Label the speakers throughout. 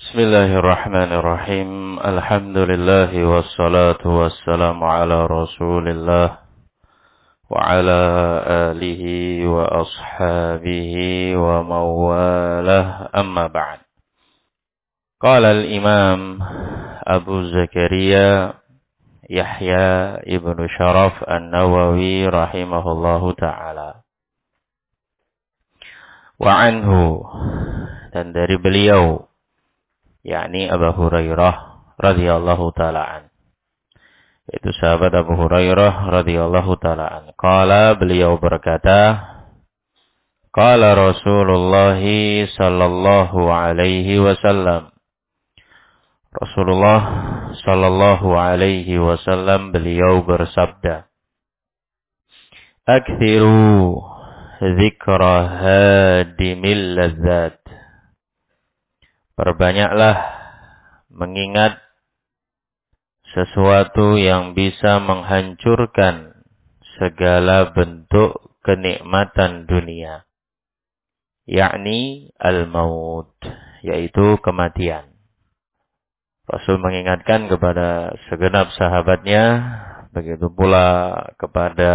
Speaker 1: Bismillahirrahmanirrahim. Alhamdulillah wassalatu wassalamu ala Rasulillah wa ala alihi wa ashabihi wa mawalah, amma ba'd. Qala al-Imam Abu Zakaria Yahya ibnu Sharaf An-Nawawi rahimahullahu ta'ala. Wa anhu, dan dari beliau, yakni Abu Hurairah radhiyallahu ta'ala an. Yaitu sahabat Abu Hurairah radhiyallahu ta'ala an. Qala, beliau berkata, qala Rasulullah sallallahu alaihi wasallam. Rasulullah sallallahu alaihi wasallam beliau bersabda, Akthiru dzikra hadimil ladzat. Perbanyaklah mengingat sesuatu yang bisa menghancurkan segala bentuk kenikmatan dunia. Yakni al-maut, yaitu kematian. Rasul mengingatkan kepada segenap sahabatnya, begitu pula kepada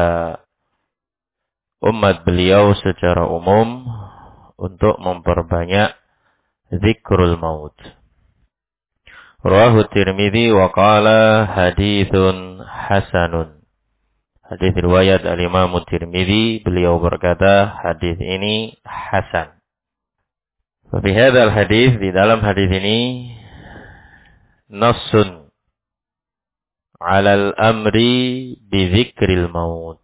Speaker 1: umat beliau secara umum, untuk memperbanyak zikrul maut. Rawahu Tirmidzi wa qala haditsun hasanun. Hadis riwayat al-Imam Tirmidzi, beliau berkata hadis ini hasan. Fi hadzal hadis, di dalam hadis ini nassun 'alal amri bi dzikril maut.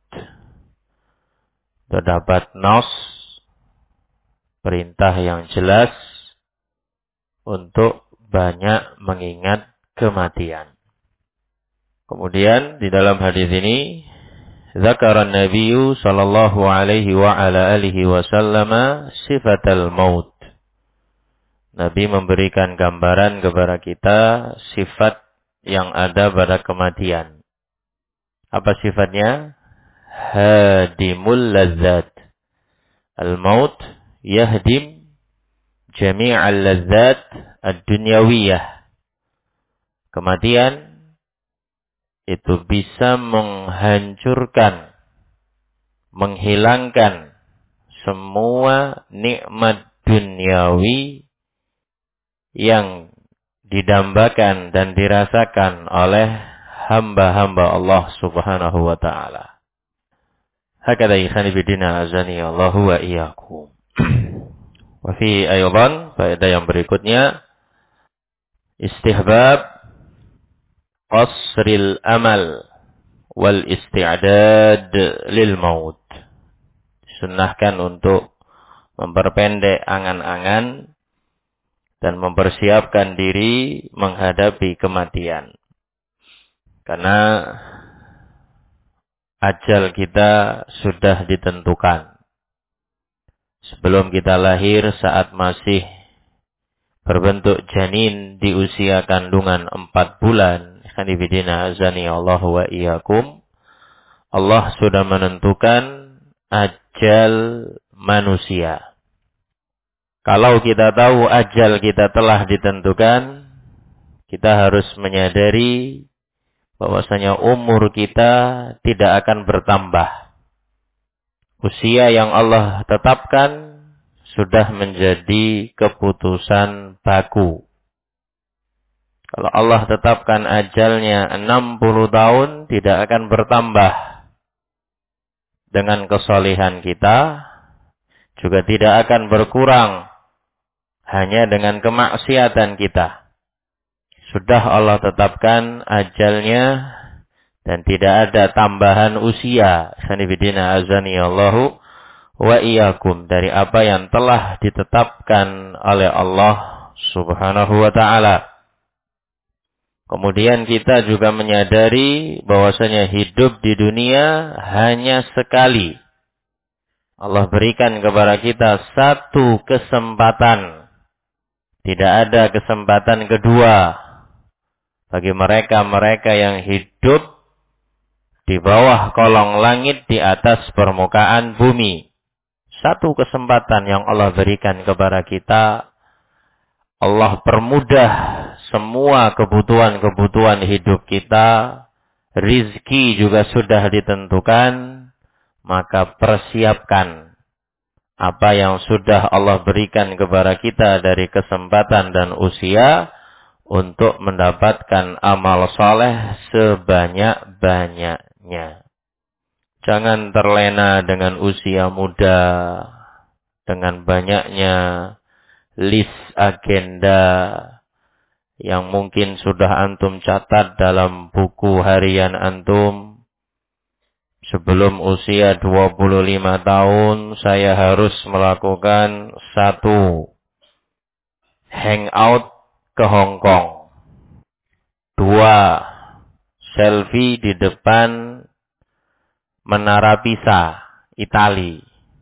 Speaker 1: Terdapat nas, perintah yang jelas untuk banyak mengingat kematian. Kemudian di dalam hadis ini, zakaran Nabi sallallahu alaihi wa ala alihi wasallam sifatal maut. Nabi memberikan gambaran kepada kita sifat yang ada pada kematian. Apa sifatnya? Hadimul ladzat. Al-maut yahdim jami'al ladzat ad-dunyawiyah. Kematian itu bisa menghancurkan, menghilangkan semua nikmat duniawi yang didambakan dan dirasakan oleh hamba-hamba Allah Subhanahu wa ta'ala. Hakadha ikhani bidina azani Allahu wa iyyakum. Wa fi aydan, faedah yang berikutnya, istihbab qasril amal wal isti'dad lil maut. Disunnahkan untuk memperpendek angan-angan dan mempersiapkan diri menghadapi kematian. Karena ajal kita sudah ditentukan. Sebelum kita lahir, saat masih berbentuk janin di usia kandungan 4 bulan, khanifidina azani Allah wa iyyakum, Allah sudah menentukan ajal manusia. Kalau kita tahu ajal kita telah ditentukan, kita harus menyadari bahwasanya umur kita tidak akan bertambah. Usia yang Allah tetapkan sudah menjadi keputusan baku. Kalau Allah tetapkan ajalnya 60 tahun, tidak akan bertambah. Dengan kesalehan kita, juga tidak akan berkurang hanya dengan kemaksiatan kita. Sudah Allah tetapkan ajalnya, dan tidak ada tambahan usia. Sanibidina azani Allahu wa iyyakum, dari apa yang telah ditetapkan oleh Allah Subhanahu wa ta'ala. Kemudian kita juga menyadari bahwasanya hidup di dunia hanya sekali. Allah berikan kepada kita satu kesempatan. Tidak ada kesempatan kedua bagi mereka-mereka yang hidup di bawah kolong langit, di atas permukaan bumi. Satu kesempatan yang Allah berikan kepada kita Allah permudah semua kebutuhan-kebutuhan hidup kita, rizki juga sudah ditentukan, maka persiapkan apa yang sudah Allah berikan kepada kita dari kesempatan dan usia untuk mendapatkan amal soleh sebanyak-banyaknya. Jangan terlena dengan usia muda, dengan banyaknya list agenda yang mungkin sudah antum catat dalam buku harian antum. Sebelum usia 25 tahun, saya harus melakukan 1, hangout ke Hong Kong. 2, selfie di depan Menara Pisa, Itali.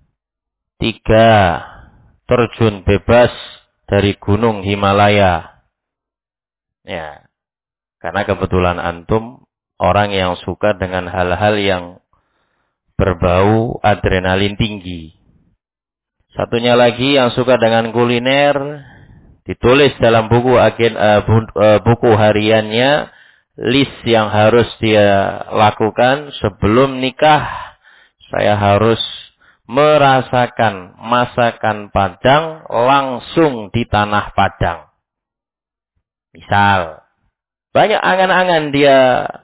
Speaker 1: 3, terjun bebas dari Gunung Himalaya. Ya, karena kebetulan antum orang yang suka dengan hal-hal yang berbau adrenalin tinggi. Satunya lagi yang suka dengan kuliner, ditulis dalam buku hariannya, list yang harus dia lakukan sebelum nikah. Saya harus merasakan masakan Padang langsung di tanah Padang. Misal, banyak angan-angan dia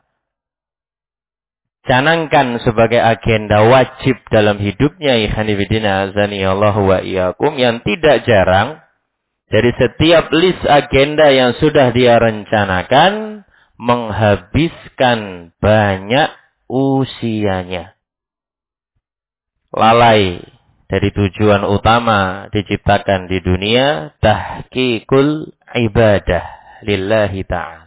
Speaker 1: canangkan sebagai agenda wajib dalam hidupnya, ikhwanifidina azanillahu wa iyyakum, yang tidak jarang dari setiap list agenda yang sudah dia rencanakan menghabiskan banyak usianya. Lalai dari tujuan utama diciptakan di dunia, tahqiqul ibadah lillahi ta'ala.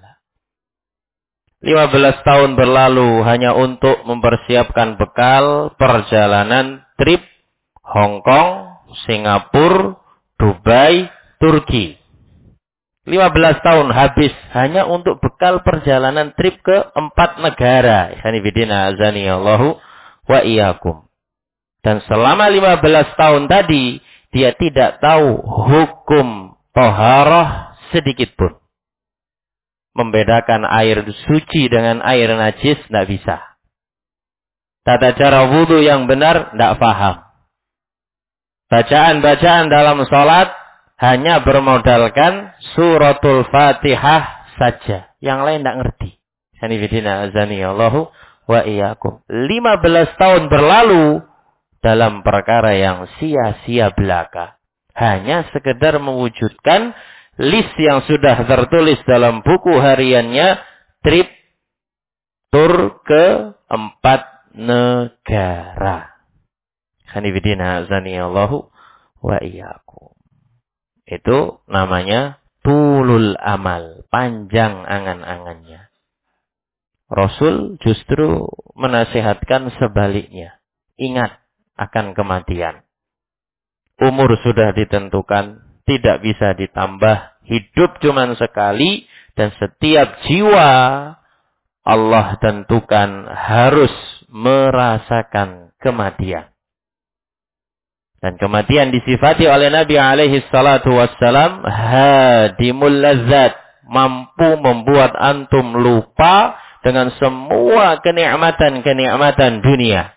Speaker 1: 15 tahun berlalu hanya untuk mempersiapkan bekal perjalanan trip Hong Kong, Singapura, Dubai, Turki. 15 tahun habis hanya untuk bekal perjalanan trip ke 4 negara. Ikhwanifidina azanillahu wa iyyakum. Dan selama 15 tahun tadi, dia tidak tahu hukum toharah sedikit pun. Membedakan air suci dengan air najis, tidak bisa. Tata cara wudu yang benar, tidak paham. Bacaan-bacaan dalam sholat hanya bermodalkan suratul Fatihah saja. Yang lain tidak ngerti. Sanifidina azanillahu wa iyyakum. 15 tahun berlalu dalam perkara yang sia-sia belaka. Hanya sekedar mewujudkan list yang sudah tertulis dalam buku hariannya, trip tur ke 4 negara. Hanifidina azanillahu wa iyyakum. Itu namanya tulul amal, panjang angan-angannya. Rasul justru menasihatkan sebaliknya. Ingat akan kematian. Umur sudah ditentukan, tidak bisa ditambah, hidup cuma sekali, dan setiap jiwa Allah tentukan harus merasakan kematian. Dan kematian disifati oleh Nabi alaihi salatu wassalam, hadimul lazzat, mampu membuat antum lupa dengan semua kenikmatan-kenikmatan dunia.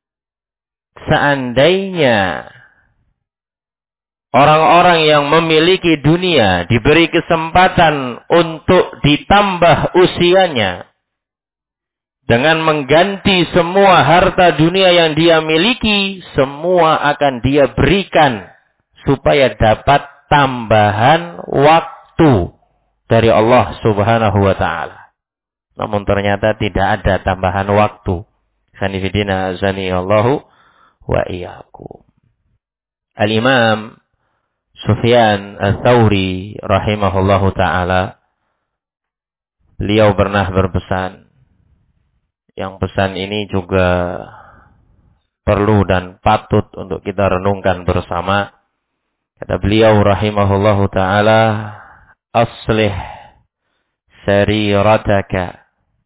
Speaker 1: Seandainya orang-orang yang memiliki dunia diberi kesempatan untuk ditambah usianya dengan mengganti semua harta dunia yang dia miliki, semua akan dia berikan supaya dapat tambahan waktu dari Allah Subhanahu wa taala. Namun ternyata tidak ada tambahan waktu. Sanifidina azanillahu wa iyyakum. Al-Imam Sufyan Ats-Tsauri rahimahullahu ta'ala, beliau pernah berpesan, yang pesan ini juga perlu dan patut untuk kita renungkan bersama. Kata beliau rahimahullahu ta'ala, aslih sarirataka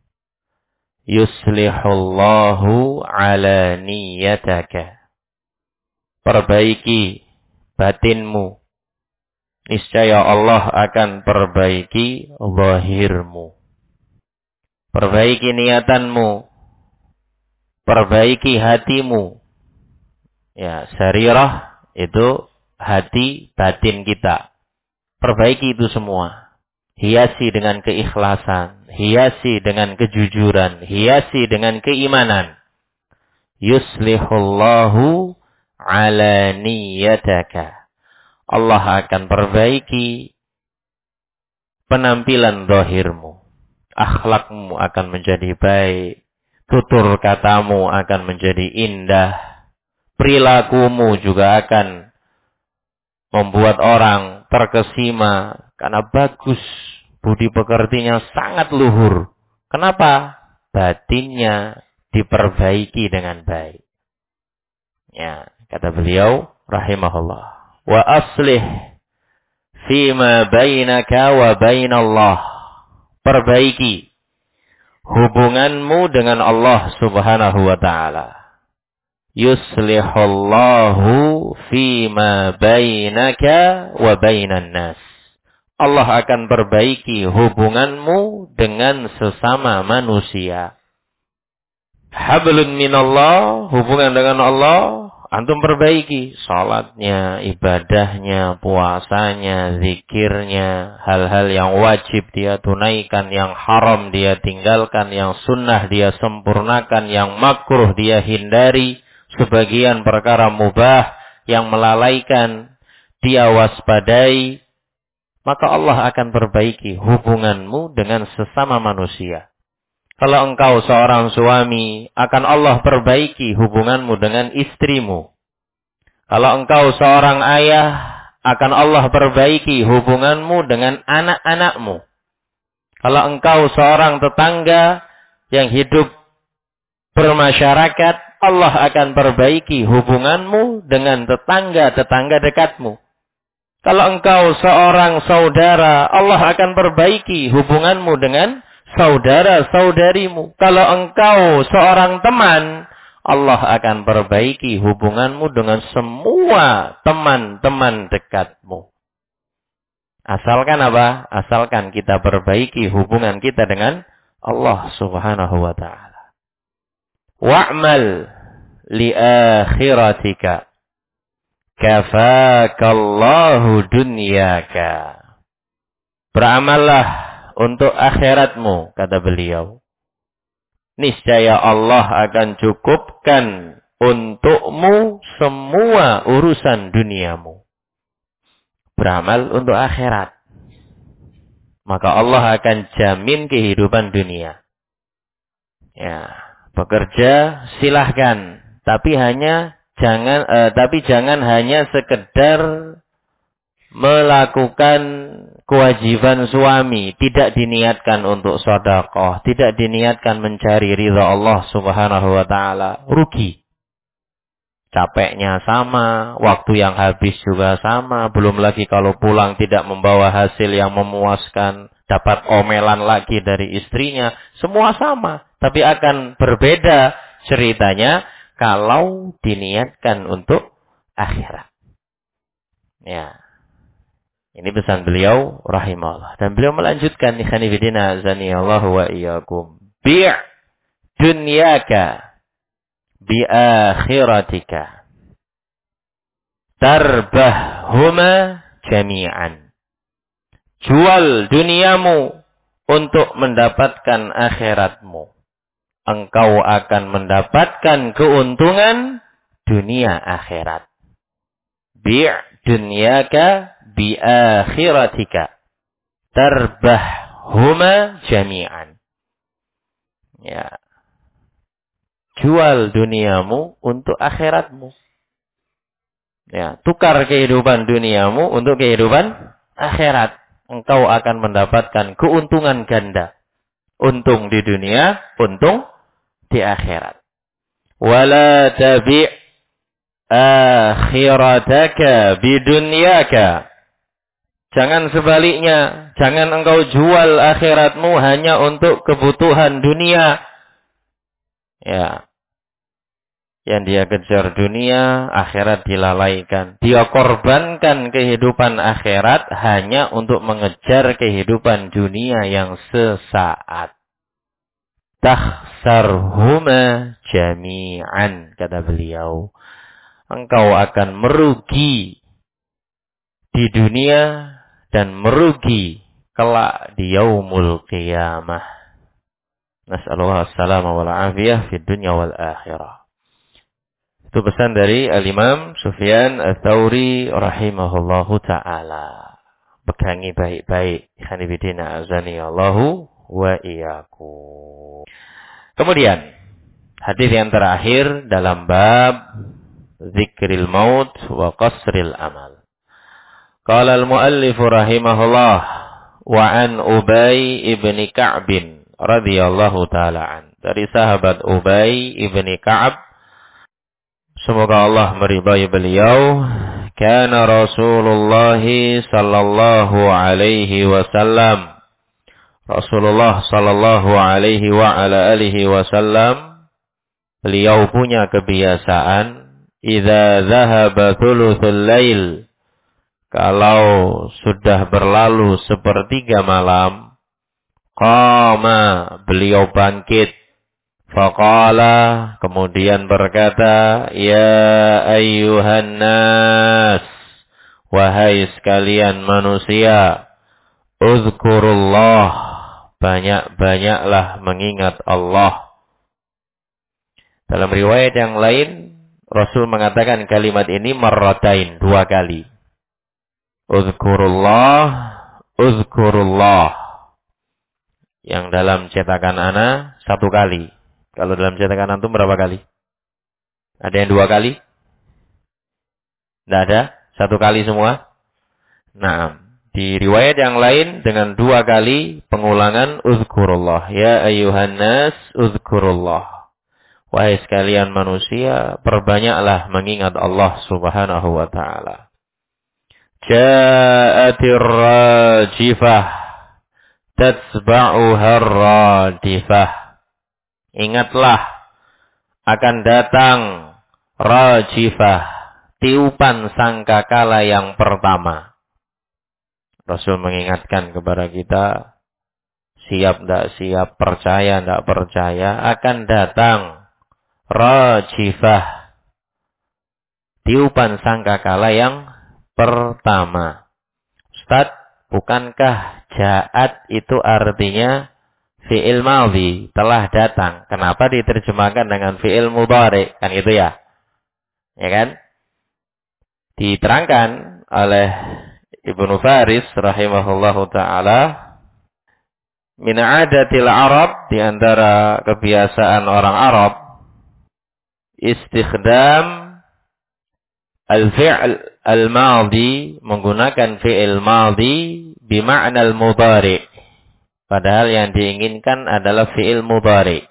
Speaker 1: yuslihullahu ala niyataka. Perbaiki batinmu, niscaya Allah akan perbaiki zahirmu. Perbaiki niatanmu, perbaiki hatimu. Ya, sarirah itu hati batin kita. Perbaiki itu semua. Hiasi dengan keikhlasan, hiasi dengan kejujuran, hiasi dengan keimanan. Yuslihullahu ala niyataka. Allah akan perbaiki penampilan zahirmu. Akhlakmu akan menjadi baik. Tutur katamu akan menjadi indah. Perilakumu juga akan membuat orang terkesima karena bagus. Budi pekertinya sangat luhur. Kenapa? Batinnya diperbaiki dengan baik. Ya, kata beliau rahimahullah. Wa aslih fima bainaka wa bainallah. Perbaiki hubunganmu dengan Allah Subhanahu wa taala. Yuslihullahu fima bainaka wa bainan nas. Allah akan perbaiki hubunganmu dengan sesama manusia. Hablun minallah, hubungan dengan Allah, antum perbaiki. Salatnya, ibadahnya, puasanya, zikirnya, hal-hal yang wajib dia tunaikan, yang haram dia tinggalkan, yang sunnah dia sempurnakan, yang makruh dia hindari. Sebagian perkara mubah yang melalaikan dia waspadai. Maka Allah akan perbaiki hubunganmu dengan sesama manusia. Kalau engkau seorang suami, akan Allah perbaiki hubunganmu dengan istrimu. Kalau engkau seorang ayah, akan Allah perbaiki hubunganmu dengan anak-anakmu. Kalau engkau seorang tetangga yang hidup bermasyarakat, Allah akan perbaiki hubunganmu dengan tetangga-tetangga dekatmu. Kalau engkau seorang saudara, Allah akan perbaiki hubunganmu dengan saudara-saudarimu. Kalau engkau seorang teman, Allah akan perbaiki hubunganmu dengan semua teman-teman dekatmu. Asalkan apa? Asalkan kita perbaiki hubungan kita dengan Allah Subhanahu wa ta'ala. Wa'mal li akhiratika. Kafakallahu dunyaka. Beramallah untuk akhiratmu, kata beliau. Niscaya Allah akan cukupkan untukmu semua urusan duniamu. Beramal untuk akhirat. Maka Allah akan jamin kehidupan dunia. Ya, bekerja silahkan, tapi jangan hanya sekedar melakukan kewajiban suami, tidak diniatkan untuk sedekah, tidak diniatkan mencari ridha Allah Subhanahu wa taala, rugi. Capeknya sama, waktu yang habis juga sama, belum lagi kalau pulang tidak membawa hasil yang memuaskan, dapat omelan lagi dari istrinya, semua sama, tapi akan berbeda ceritanya kalau diniatkan untuk akhirat. Ya. Ini pesan beliau rahimahullah. Dan beliau melanjutkan, ikhwani fillah azanillahu wa iyyakum. Bi' dunyaka bi akhiratika. Tarbahhuma jami'an. Jual duniamu untuk mendapatkan akhiratmu. Engkau akan mendapatkan keuntungan dunia akhirat. Bi' dunyaka bi akhiratika. Tarbahhuma jami'an. Ya. Jual duniamu untuk akhiratmu. Ya, tukar kehidupan duniamu untuk kehidupan akhirat. Engkau akan mendapatkan keuntungan ganda. Untung di dunia, untung di akhirat. Wala tabi' akhirataka bidunyaka. Jangan sebaliknya, jangan engkau jual akhiratmu hanya untuk kebutuhan dunia. Ya. Yang dia kejar dunia, akhirat dilalaikan. Dia korbankan kehidupan akhirat hanya untuk mengejar kehidupan dunia yang sesaat. Takhsarhuma jami'an, kata beliau. Engkau akan merugi di dunia dan merugi kelak di yaumul qiyamah. Nas'alullah as-salama wal afiyah fid dunya wal akhirah. Itu pesan dari Al-Imam Sufyan Ats-Tsauri rahimahullahu ta'ala. Pegangi baik-baik. Khanibidina azani Allahu wa iyyakum. Kemudian, hadis yang terakhir dalam bab zikril maut wa qasril amal. Qala al-muallif rahimahullah wa an Ubay ibn Ka'b radhiyallahu ta'ala an. Dari sahabat Ubay ibn Ka'ab, semoga Allah meridai beliau, kana Rasulullah sallallahu alaihi wasallam, Rasulullah sallallahu alaihi wa ala alihi wasallam, beliau punya kebiasaan, idza dhahaba thuluthul lail, kalau sudah berlalu sepertiga malam, qama, beliau bangkit, faqala, kemudian berkata, ya ayyuhan nas, wahai sekalian manusia, uzkurullah, banyak-banyaklah mengingat Allah. Dalam riwayat yang lain, Rasul mengatakan kalimat ini marratain, 2 kali. Uzkurullah, uzkurullah. Yang dalam cetakan ana 1 kali. Kalau dalam cetakan antum berapa kali? Ada yang 2 kali? Tidak ada? 1 kali semua? Nah, di riwayat yang lain dengan 2 kali pengulangan uzkurullah. Ya ayyuhan nas uzkurullah. Wahai sekalian manusia, perbanyaklah mengingat Allah Subhanahu wa ta'ala. Ja'atir rajifah tatsba'uha radifah. Ingatlah, akan datang rajifah, tiupan sangkakala yang pertama. Rasul mengingatkan kepada kita, siap tidak siap, percaya tidak percaya, akan datang rajifah, tiupan sangkakala yang pertama. Ustaz, bukankah ja'at itu artinya fi'il madhi, telah datang? Kenapa diterjemahkan dengan fi'il mudhari? Kan gitu ya? Ya kan? Diterangkan oleh Ibnu Faris rahimahullahu ta'ala, min adatil Arab, di antara kebiasaan orang Arab, istikhdam al-fi'l al-madhi, menggunakan fi'il madhi bima'na al-mudhari. Padahal yang diinginkan adalah fi'il mudhari.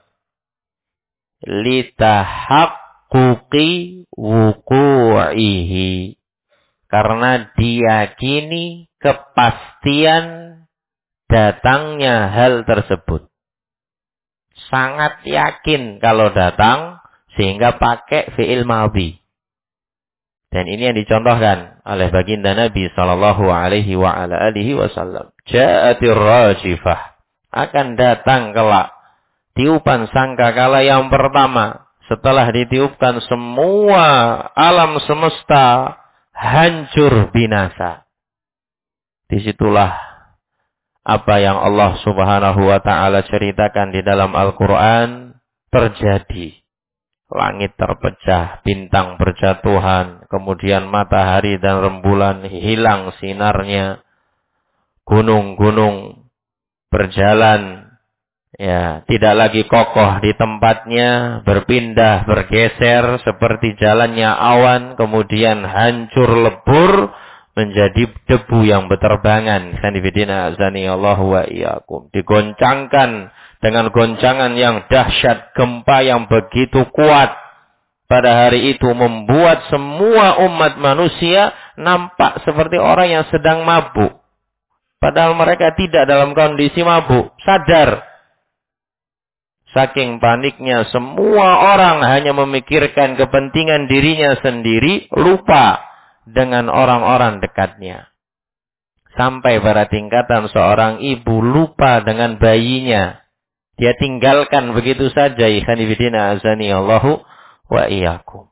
Speaker 1: Litahaqquqi wuqu'ihi. Karena diyakini kepastian datangnya hal tersebut. Sangat yakin kalau datang, sehingga pakai fi'il madhi. Dan ini yang dicontohkan oleh baginda Nabi sallallahu alaihi wa ala alihi wasallam. Ja'atir rajifah, akan datang kelak tiupan sangkakala yang pertama. Setelah ditiupkan, semua alam semesta hancur binasa. Disitulah apa yang Allah Subhanahu wa ta'ala ceritakan di dalam Al-Quran terjadi. Langit terpecah, bintang berjatuhan, kemudian matahari dan rembulan hilang sinarnya, gunung-gunung berjalan, ya, tidak lagi kokoh di tempatnya, berpindah, bergeser seperti jalannya awan, kemudian hancur lebur menjadi debu yang berterbangan. Sanibidina azani Allah wa iyyakum. Digoncangkan dengan goncangan yang dahsyat, gempa yang begitu kuat pada hari itu membuat semua umat manusia nampak seperti orang yang sedang mabuk. Padahal mereka tidak dalam kondisi mabuk, sadar. Saking paniknya semua orang hanya memikirkan kepentingan dirinya sendiri, lupa dengan orang-orang dekatnya. Sampai pada tingkatan seorang ibu lupa dengan bayinya. Dia tinggalkan begitu saja. Ikhwanifidina azani Allahu wa iyyakum.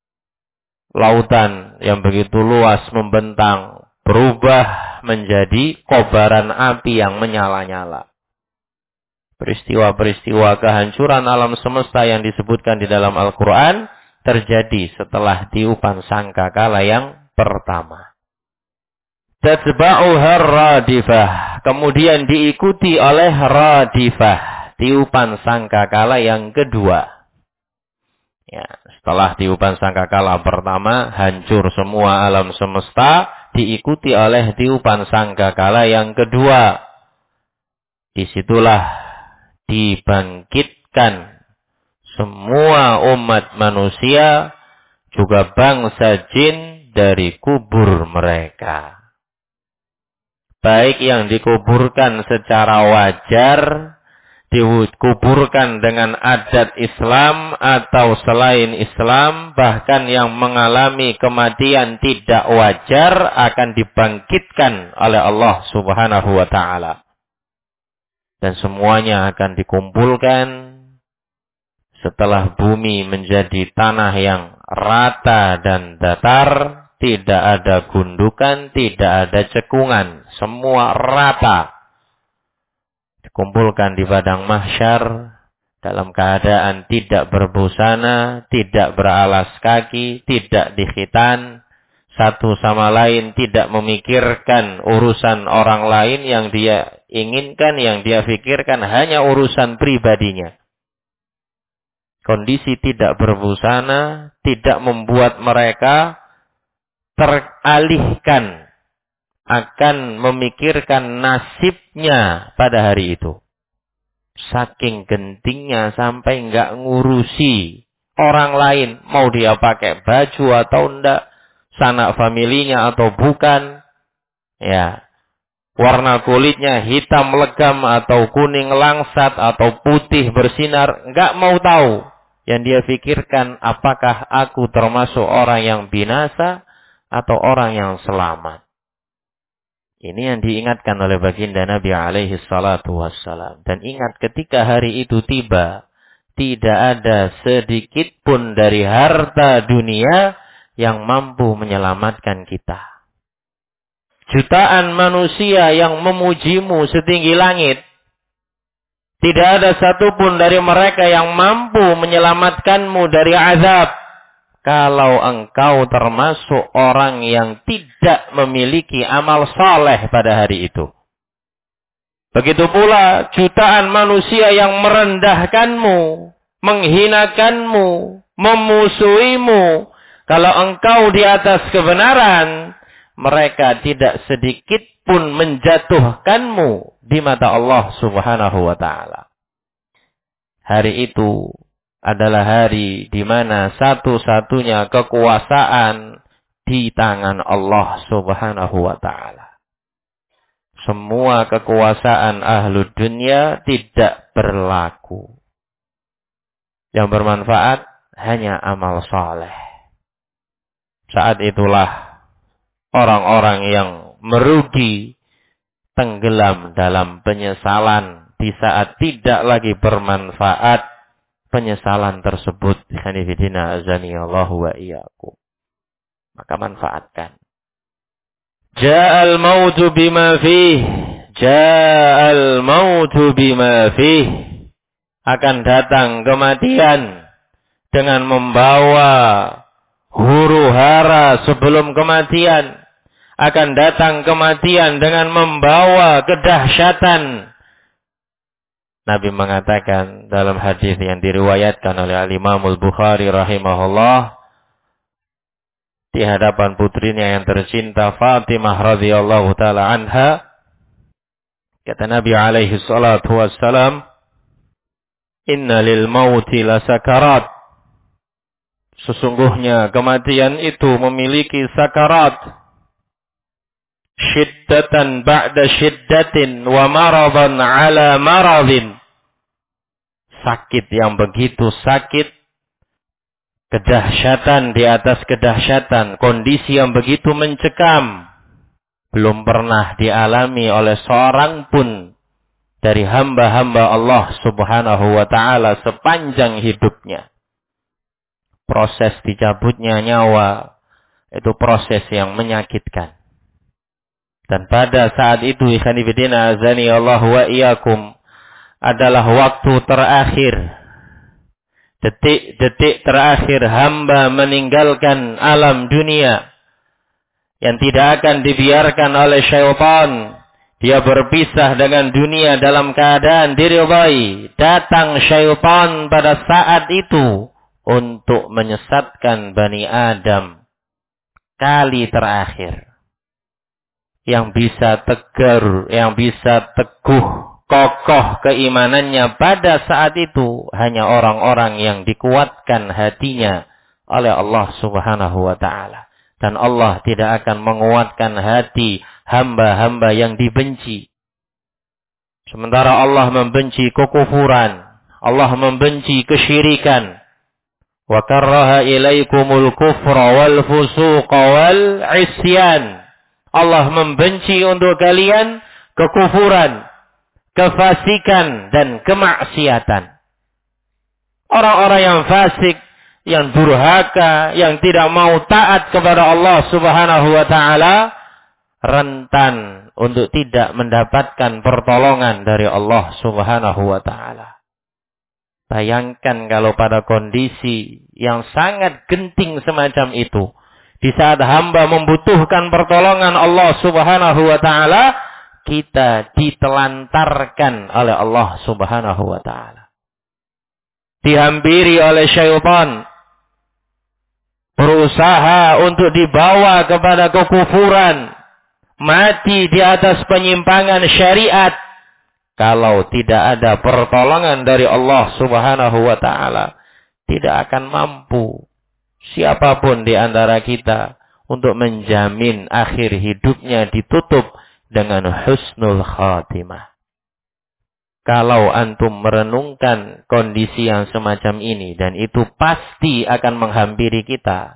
Speaker 1: Lautan yang begitu luas membentang berubah menjadi kobaran api yang menyala-nyala. Peristiwa-peristiwa kehancuran alam semesta yang disebutkan di dalam Al-Quran terjadi setelah tiupan sangkakala yang pertama. Tatba'uha radifah. Kemudian diikuti oleh radifah. Tiupan sangkakala yang kedua. Ya, setelah tiupan sangkakala pertama, hancur semua alam semesta. Diikuti oleh tiupan sangkakala yang kedua. Disitulah dibangkitkan semua umat manusia, juga bangsa jin dari kubur mereka. Baik yang dikuburkan secara wajar, dikuburkan dengan adat Islam atau selain Islam, bahkan yang mengalami kematian tidak wajar akan dibangkitkan oleh Allah Subhanahu wa ta'ala. Dan semuanya akan dikumpulkan setelah bumi menjadi tanah yang rata dan datar, tidak ada gundukan, tidak ada cekungan, semua rata. Dikumpulkan di padang mahsyar dalam keadaan tidak berbusana, tidak beralas kaki, tidak dikhitan, satu sama lain tidak memikirkan urusan orang lain yang dia inginkan, yang dia pikirkan hanya urusan pribadinya. Kondisi tidak berbusana tidak membuat mereka teralihkan akan memikirkan nasibnya pada hari itu. Saking gentingnya sampai enggak ngurusi orang lain, mau dia pakai baju atau enggak, sanak familinya atau bukan, ya, warna kulitnya hitam legam atau kuning langsat atau putih bersinar, enggak mau tahu. Yang dia pikirkan, apakah aku termasuk orang yang binasa atau orang yang selamat. Ini yang diingatkan oleh baginda Nabi alaihi salatu wassalam. Dan ingat, ketika hari itu tiba, tidak ada sedikit pun dari harta dunia yang mampu menyelamatkan kita. Jutaan manusia yang memujimu setinggi langit, tidak ada satupun dari mereka yang mampu menyelamatkanmu dari azab. Kalau engkau termasuk orang yang tidak memiliki amal saleh pada hari itu. Begitu pula jutaan manusia yang merendahkanmu, menghinakanmu, memusuhimu. Kalau engkau di atas kebenaran, mereka tidak sedikit pun menjatuhkanmu di mata Allah Subhanahu wa ta'ala. Hari itu adalah hari di mana satu-satunya kekuasaan di tangan Allah Subhanahu wa ta'ala. Semua kekuasaan ahlu dunia tidak berlaku. Yang bermanfaat hanya amal saleh. Saat itulah orang-orang yang merugi tenggelam dalam penyesalan di saat tidak lagi bermanfaat. Penyesalan tersebut, hanifidina azaniyallahu wa iyyakum. Maka manfaatkan. Ja'al mautu bima fih. Ja'al mautu bima fih. Akan datang kematian dengan membawa huru hara sebelum kematian. Akan datang kematian dengan membawa kedahsyatan. Nabi mengatakan dalam hadis yang diriwayatkan oleh Al-Imam Al-Bukhari rahimahullah, di hadapan putrinya yang tercinta Fatimah radhiyallahu taala anha, kata Nabi alaihi salatu wassalam, "Inna lil mauti lasakarat." Sesungguhnya kematian itu memiliki sakarat. Syiddatan ba'da syiddatin wa maradan ala maradin. sakit yang begitu sakit, kedahsyatan di atas kedahsyatan, kondisi yang begitu mencekam, belum pernah dialami oleh seorang pun dari hamba-hamba Allah Subhanahu wa ta'ala sepanjang hidupnya. Proses dicabutnya nyawa, itu proses yang menyakitkan. Dan pada saat itu, ikhwani fillah azani Allah wa iyyakum, adalah waktu terakhir, detik-detik terakhir hamba meninggalkan alam dunia, yang tidak akan dibiarkan oleh syaitan. Dia berpisah dengan dunia dalam keadaan diridhai. Datang syaitan pada saat itu untuk menyesatkan Bani Adam kali terakhir. Yang bisa tegar, yang bisa teguh, kokoh keimanannya pada saat itu hanya orang-orang yang dikuatkan hatinya oleh Allah Subhanahu wa ta'ala. Dan Allah tidak akan menguatkan hati hamba-hamba yang dibenci. Sementara Allah membenci kekufuran, Allah membenci kesyirikan. Wa karraha ilaikumul kufra wal fusuqa wal isyan. Allah membenci untuk kalian kekufuran, kefasikan dan kemaksiatan. Orang-orang yang fasik, yang durhaka, yang tidak mau taat kepada Allah Subhanahu wa ta'ala, rentan untuk tidak mendapatkan pertolongan dari Allah Subhanahu wa ta'ala. Bayangkan kalau pada kondisi yang sangat genting semacam itu, di saat hamba membutuhkan pertolongan Allah Subhanahu wa ta'ala, kita ditelantarkan oleh Allah Subhanahu wa ta'ala. Dihampiri oleh syaitan, berusaha untuk dibawa kepada kekufuran, mati di atas penyimpangan syariat. Kalau tidak ada pertolongan dari Allah Subhanahu wa ta'ala, tidak akan mampu siapapun di antara kita untuk menjamin akhir hidupnya ditutup dengan husnul khatimah. Kalau antum merenungkan kondisi yang semacam ini, dan itu pasti akan menghampiri kita,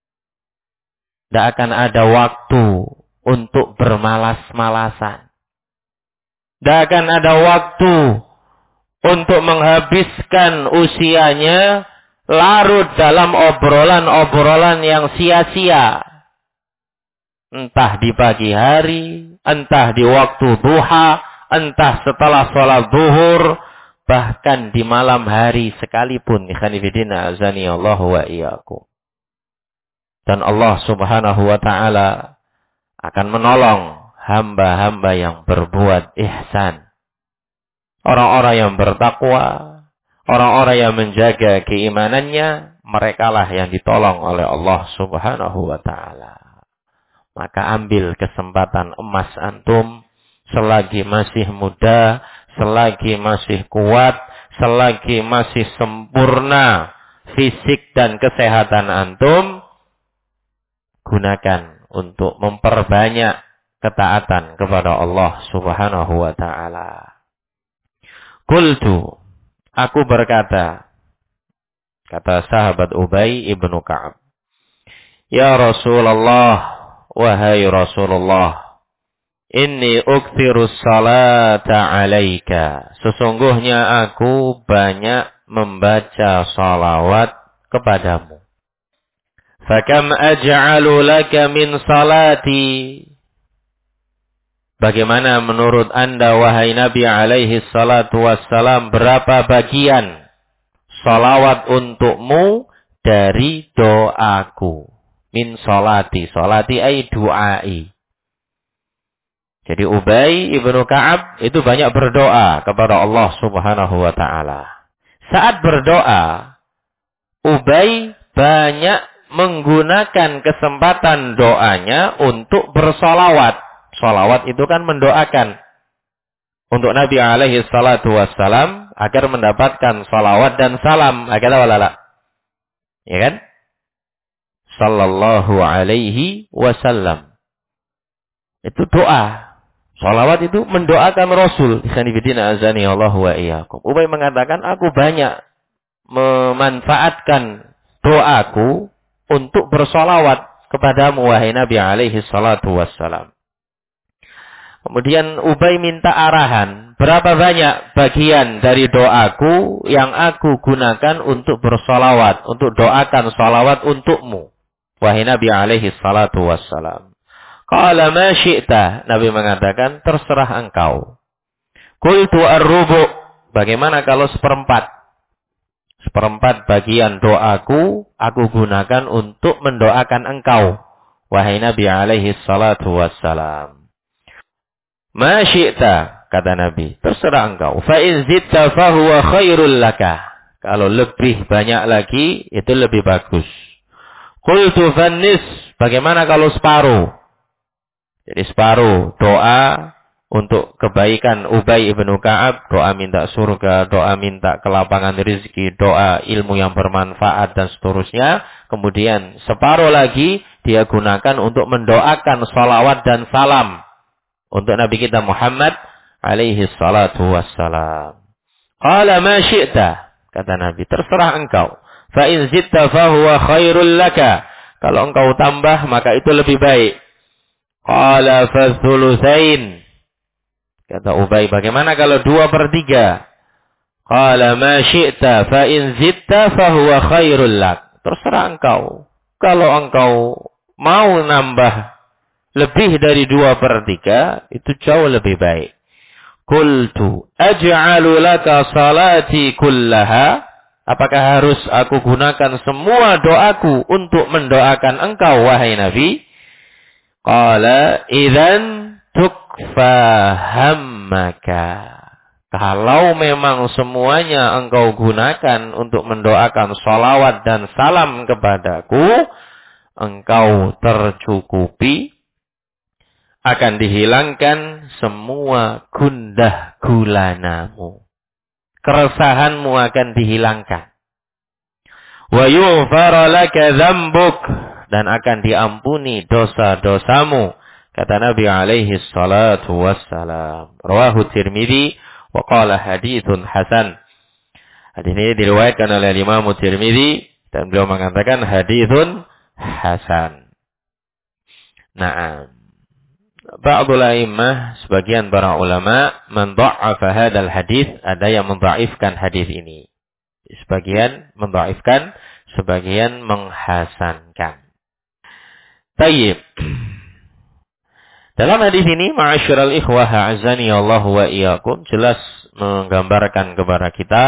Speaker 1: tidak akan ada waktu untuk bermalas-malasan. Tidak akan ada waktu untuk menghabiskan usianya larut dalam obrolan-obrolan yang sia-sia. Entah di pagi hari, entah di waktu duha, entah setelah sholat zuhur, bahkan di malam hari sekalipun. Ikhwanifidina azani Allah wa iyyakum. Dan Allah Subhanahu wa ta'ala akan menolong hamba-hamba yang berbuat ihsan. Orang-orang yang bertakwa, orang-orang yang menjaga keimanannya, merekalah yang ditolong oleh Allah Subhanahu wa ta'ala. Maka ambil kesempatan emas antum selagi masih muda, selagi masih kuat, selagi masih sempurna fisik dan kesehatan antum, gunakan untuk memperbanyak ketaatan kepada Allah Subhanahu wa ta'ala. Qultu, aku berkata, kata sahabat Ubay ibnu Ka'ab, ya Rasulullah, wahai Rasulullah, inni ukthiru salata alaika. Sesungguhnya aku banyak membaca salawat kepadamu. Fakam aj'alu laka min salati. Bagaimana menurut Anda wahai Nabi alaihi salatu wassalam, berapa bagian salawat untukmu dari doaku? Min salati, salati ay du'ai. Jadi Ubay ibnu Ka'ab itu banyak berdoa kepada Allah Subhanahu wa ta'ala. Saat berdoa, Ubay banyak menggunakan kesempatan doanya untuk bersolawat. Solawat itu kan mendoakan untuk Nabi alaihi salatu wassalam agar mendapatkan solawat dan salam. Agar walala. Ya kan? Sallallahu alaihi wasallam. Itu doa. Salawat itu mendoakan Rasul. Ikhwanifidina azani Allah wa iyyakum. Ubay mengatakan, aku banyak memanfaatkan doaku untuk bersolawat kepadamu wahai Nabi alaihi salatu wassalam. Kemudian Ubay minta arahan, berapa banyak bagian dari doaku yang aku gunakan untuk bersolawat, untuk doakan solawat untukmu wahai Nabi alaihi salatu wassalam. Qala ma syi'ta, Nabi mengatakan terserah engkau. Qultu ar-rubu', bagaimana kalau seperempat? Seperempat bagian doaku, aku gunakan untuk mendoakan engkau, wahai Nabi alaihi salatu wassalam. Ma syi'ta, kata Nabi, terserah engkau. Fa in zitta fahuwa khairul laka. Kalau lebih banyak lagi, itu lebih bagus. Qultu fannis, bagaimana kalau separuh? Jadi separuh doa untuk kebaikan Ubay ibnu Ka'ab, doa minta surga, doa minta kelapangan rezeki, doa ilmu yang bermanfaat dan seterusnya. Kemudian separuh lagi dia gunakan untuk mendoakan salawat dan salam untuk Nabi kita Muhammad alaihi salatu wassalam. Qala ma syi'ta, kata Nabi, terserah engkau. Fa in zitta fahuwa khairul laka. Kalau engkau tambah maka itu lebih baik. Qala fa thulutsain. Kata Ubay, bagaimana kalau 2/3? Qala ma syi'ta fa in zitta fahuwa khairul lak. Terserah engkau. Kalau engkau mau nambah lebih dari 2/3, itu jauh lebih baik. Qultu aj'alu laka salati kullaha. Apakah harus aku gunakan semua doaku untuk mendoakan engkau wahai Nabi? Qala idzan tukfa hammaka. Kalau memang semuanya engkau gunakan untuk mendoakan salawat dan salam kepadaku, engkau tercukupi, akan dihilangkan semua gundah gulanamu. Keresahanmu akan dihilangkan. Wa yughfar laka dzambuk, dan akan diampuni dosa-dosamu, kata Nabi alaihi salatu wassalam. Rawahu Tirmidzi wa qala haditsun hasan. Hadis ini diriwayatkan oleh Imam Tirmidzi dan beliau mengatakan haditsun hasan. Na'am. Ba'dul a'immah, sebagian para ulama mendha'afa hadzal hadis, ada yang mendhaifkan hadis ini. Sebagian mendhaifkan, sebagian menghasankan. Tayyib. Dalam hadis ini, ma'asyiral ikhwah a'azzani Allah wa iyyakum, jelas menggambarkan kepada kita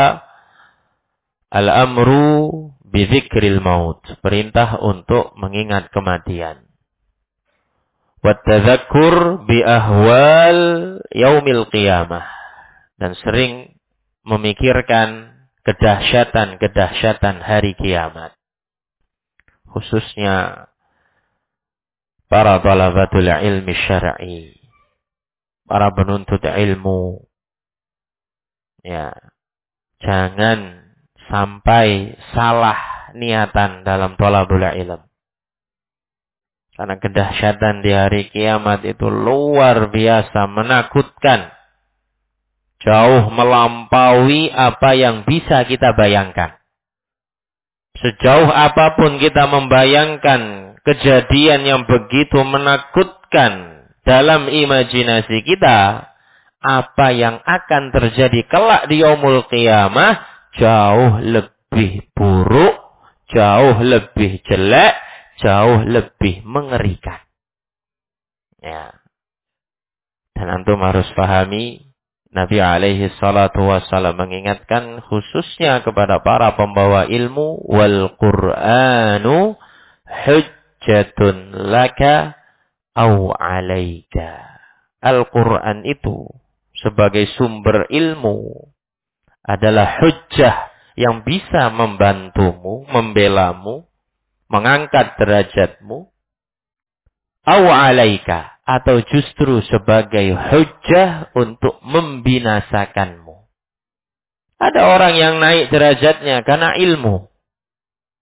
Speaker 1: al-amru bi dzikril maut, perintah untuk mengingat kematian. Wa tadzakkur bi ahwal yaumil qiyamah, dan sering memikirkan kedahsyatan-kedahsyatan hari kiamat. Khususnya para talabatul ilmi syar'i, para penuntut ilmu, ya, jangan sampai salah niatan dalam talabul ilm. Karena kedahsyatan di hari kiamat itu luar biasa menakutkan, jauh melampaui apa yang bisa kita bayangkan. Sejauh apapun kita membayangkan kejadian yang begitu menakutkan dalam imajinasi kita, apa yang akan terjadi kelak di yaumul qiyamah jauh lebih buruk, jauh lebih jelek, jauh lebih mengerikan. Ya. Dan antum harus pahami, Nabi alaihi salatu wassalam mengingatkan khususnya kepada para pembawa ilmu, wal Qur'anu hujjatun laka au alaika. Al-Quran itu sebagai sumber ilmu adalah hujjah yang bisa membantumu, membelamu, mengangkat derajatmu, au alaika, atau justru sebagai hujjah untuk membinasakanmu. Ada orang yang naik derajatnya karena ilmu,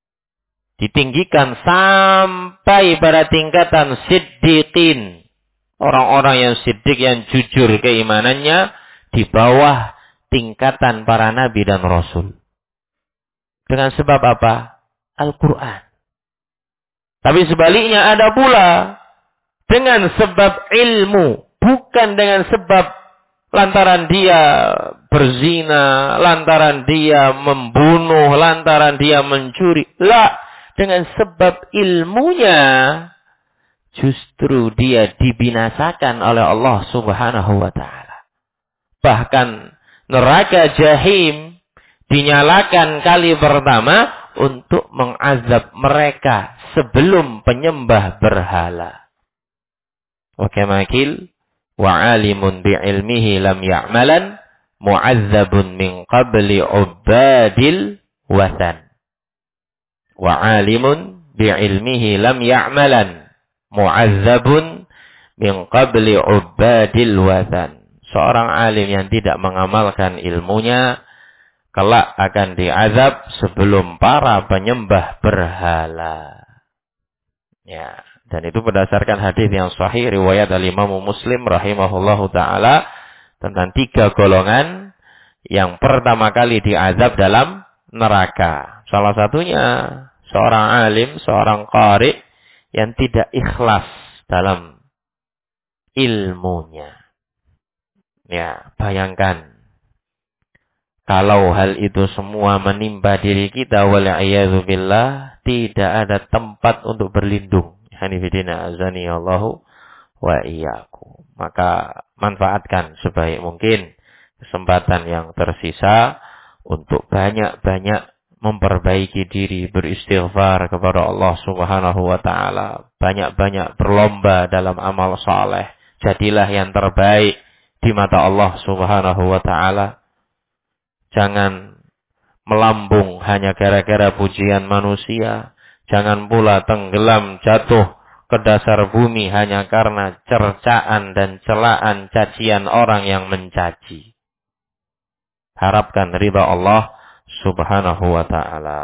Speaker 1: ditinggikan sampai pada tingkatan siddiqin, Orang-orang yang siddiq, yang jujur keimanannya di bawah tingkatan para nabi dan rasul. Dengan sebab apa? Al-Quran. Tapi sebaliknya ada pula dengan sebab ilmu. Bukan dengan sebab lantaran dia berzina, lantaran dia membunuh, lantaran dia mencuri. La, dengan sebab ilmunya justru dia dibinasakan oleh Allah Subhanahu wa ta'ala. Bahkan neraka Jahim dinyalakan kali pertama untuk mengazab mereka sebelum penyembah berhala. Wa kamakil wa alimun bi'ilmihi lam ya'malan mu'azzabun min qabli ubadil wathan. Wa alimun bi'ilmihi lam ya'malan mu'azzabun min qabli ubadil wathan. Seorang alim yang tidak mengamalkan ilmunya kelak akan diazab sebelum para penyembah berhala. Ya, dan itu berdasarkan hadis yang sahih riwayat al-Imam Muslim rahimahullahu taala tentang 3 golongan yang pertama kali diazab dalam neraka. Salah satunya seorang alim, seorang qari yang tidak ikhlas dalam ilmunya. Ya, bayangkan kalau hal itu semua menimpa diri kita, wal'iyadzubillah, tidak ada tempat untuk berlindung. Hanifidina azani Allahu wa iyyakum. Maka manfaatkan sebaik mungkin kesempatan yang tersisa untuk banyak-banyak memperbaiki diri, beristighfar kepada Allah Subhanahu wa ta'ala. Banyak-banyak berlomba dalam amal saleh. Jadilah yang terbaik di mata Allah Subhanahu wa ta'ala. Jangan melambung hanya gara-gara pujian manusia. Jangan pula tenggelam jatuh ke dasar bumi hanya karena cercaan dan celaan cacian orang yang mencaci. Harapkan ridha Allah Subhanahu wa ta'ala.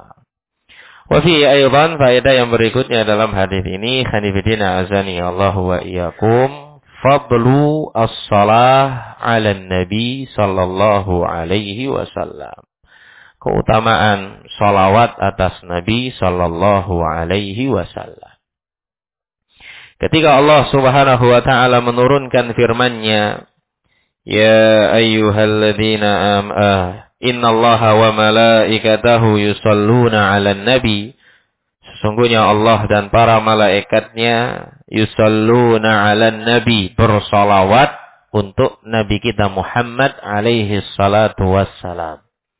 Speaker 1: Wa fi aydan faedah yang berikutnya dalam hadis ini, khanifidina azani Allahu wa iyyakum, fadlu as-salah 'ala nabi sallallahu alaihi wasallam. Keutamaan salawat atas Nabi sallallahu alaihi wasallam. Ketika Allah Subhanahu wa taala menurunkan firman-Nya, ya ayyuhalladzina innallaha wa malaikatahu yusalluna 'alan nabi. Sesungguhnya Allah dan para malaikatnya yusalluna 'alan nabi, bersalawat untuk Nabi kita Muhammad alaihi salatu wassalam.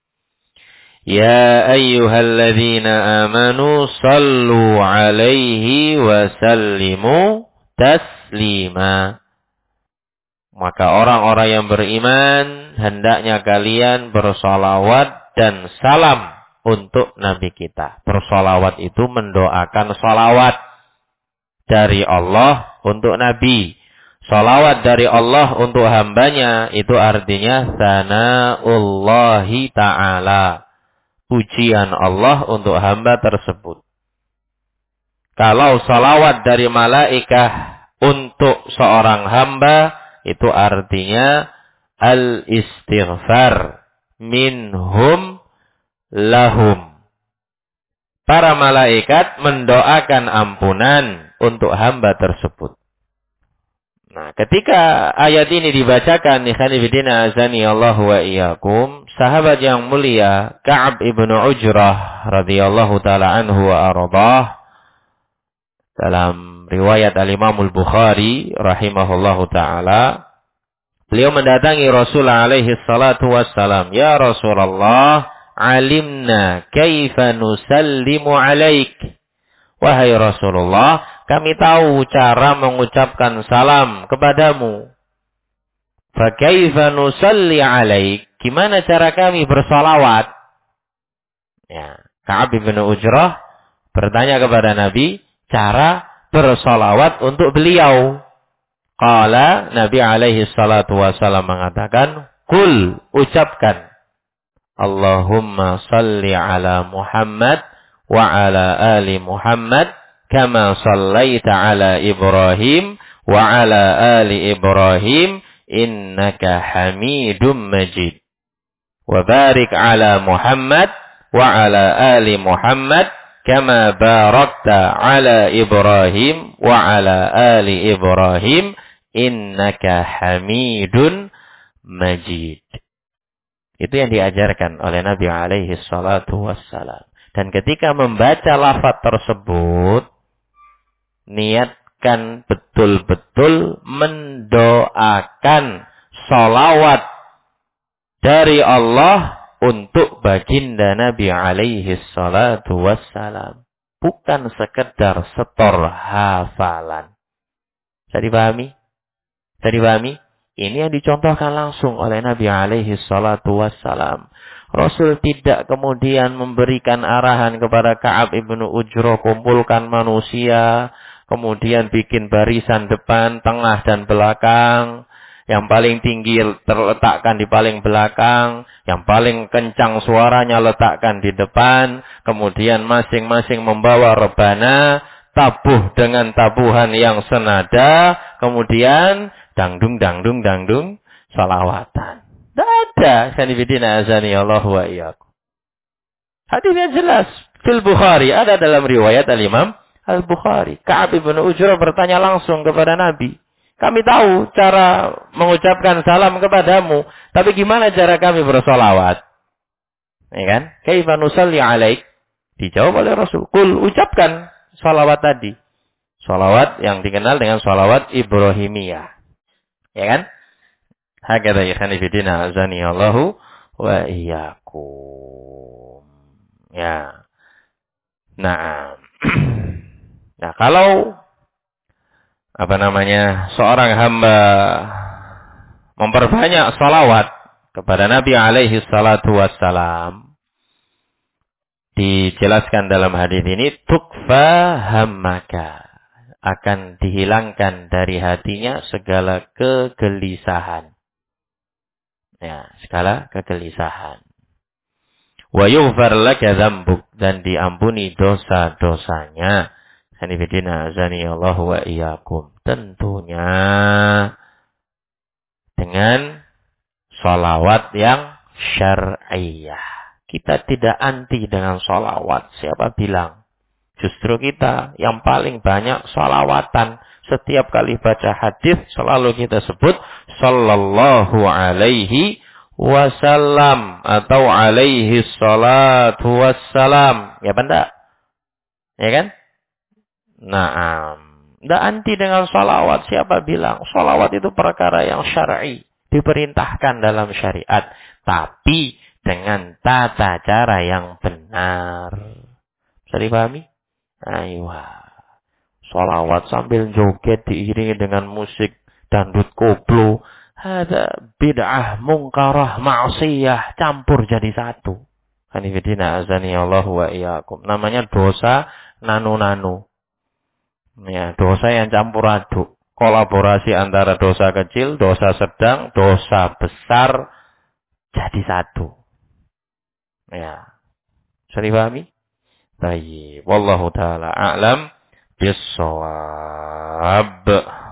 Speaker 1: Ya ayyuhalladzina amanu sallu 'alaihi wa sallimu taslima. Maka orang-orang yang beriman hendaknya kalian bersalawat dan salam untuk Nabi kita. Bersalawat itu mendoakan salawat dari Allah untuk Nabi. Salawat dari Allah untuk hambanya itu artinya sana'ullahi ta'ala. Pujian Allah untuk hamba tersebut. Kalau salawat dari malaikat untuk seorang hamba, itu artinya al-istighfar minhum lahum. Para malaikat mendoakan ampunan untuk hamba tersebut. Nah, ketika ayat ini dibacakan, ikhwanifidina azani Allah wa iyyakum, sahabat yang mulia Ka'ab ibnu Ujrah radhiyallahu taala anhu wa ardhah, dalam riwayat al-Imam al-Bukhari rahimahullahu taala, beliau mendatangi Rasulullah alaihi salatu wassalam, ya Rasulullah, alimna kaifa nusallimu alaik. Wahai Rasulullah, kami tahu cara mengucapkan salam kepadamu. Fa kaifa nusalli alaik? Gimana cara kami bersalawat? Ya, Ka'ab bin Ujrah bertanya kepada Nabi cara bersalawat untuk beliau. Qala, Nabi alaihi salatu wasallam mengatakan, "Qul," ucapkan, Allahumma salli ala Muhammad wa ala ali Muhammad kama sallaita ala Ibrahim wa ala ali Ibrahim innaka Hamidum Majid. Wa barik ala Muhammad wa ala ali Muhammad kama barakta ala Ibrahim wa ala ali Ibrahim innaka Hamidun Majid. Itu yang diajarkan oleh Nabi alaihi salatu wassalam. Dan ketika membaca lafaz tersebut, niatkan betul-betul mendoakan salawat dari Allah untuk baginda Nabi alaihi salatu wassalam. Bukan sekedar setor hafalan. Bisa dipahami? Bisa dipahami? Ini yang dicontohkan langsung oleh Nabi alaihi salatu wassalam. Rasul tidak kemudian memberikan arahan kepada Ka'ab ibnu Ujrah, kumpulkan manusia, kemudian bikin barisan depan, tengah, dan belakang. Yang paling tinggi terletakkan di paling belakang, yang paling kencang suaranya letakkan di depan, kemudian masing-masing membawa rebana, tabuh dengan tabuhan yang senada, kemudian dangdung, dangdung, dangdung, salawatan. Tidak ada. Sanibidina azani Allah wa iyyakum. Hadisnya jelas. Fil Bukhari, ada dalam riwayat Al-Imam Al-Bukhari. Ka'ab ibn Ujrah bertanya langsung kepada Nabi. Kami tahu cara mengucapkan salam kepadamu. Tapi gimana cara kami bersolawat? Ya kan? Kaifa nusalli alaik? Dijawab oleh Rasul. Kul, ucapkan salawat tadi. Salawat yang dikenal dengan salawat Ibrahimiyah. Ya kan? Hakadha ikhani fidina azani Allahu wa iyyakum. Ya. Nah. Nah, kalau seorang hamba memperbanyak salawat kepada Nabi alaihi salatu wassalam, dijelaskan dalam hadis ini, tukfa hammaka, akan dihilangkan dari hatinya segala kegelisahan. Ya, segala kegelisahan. Wa yughfar laka dzambuk, dan diampuni dosa-dosanya. Sanifidina azani Allah wa iyyakum. Tentunya dengan sholawat yang syar'iyah. Kita tidak anti dengan sholawat. Siapa bilang? Justru kita yang paling banyak sholawatan. Setiap kali baca hadis selalu kita sebut sallallahu alaihi wasallam atau alaihi salatu wassalam. Ya benda? Ya kan? Nah, tidak anti dengan sholawat. Siapa bilang? Sholawat itu perkara yang syar'i. Diperintahkan dalam syariat. Tapi dengan tata cara yang benar. Bisa dipahami? Ayo. Sholawat sambil joget diiringi dengan musik dangdut koplo. Ada bid'ah, mungkarah, ma'siyah. Campur jadi satu. Hanifidina azani Allah wa iyyakum. Namanya dosa nano-nano. Ya, dosa yang campur aduk. Kolaborasi antara dosa kecil, dosa sedang, dosa besar jadi satu. Ya. Bisa dipahami? Baik. Wallahu ta'ala a'lam bis-shawab.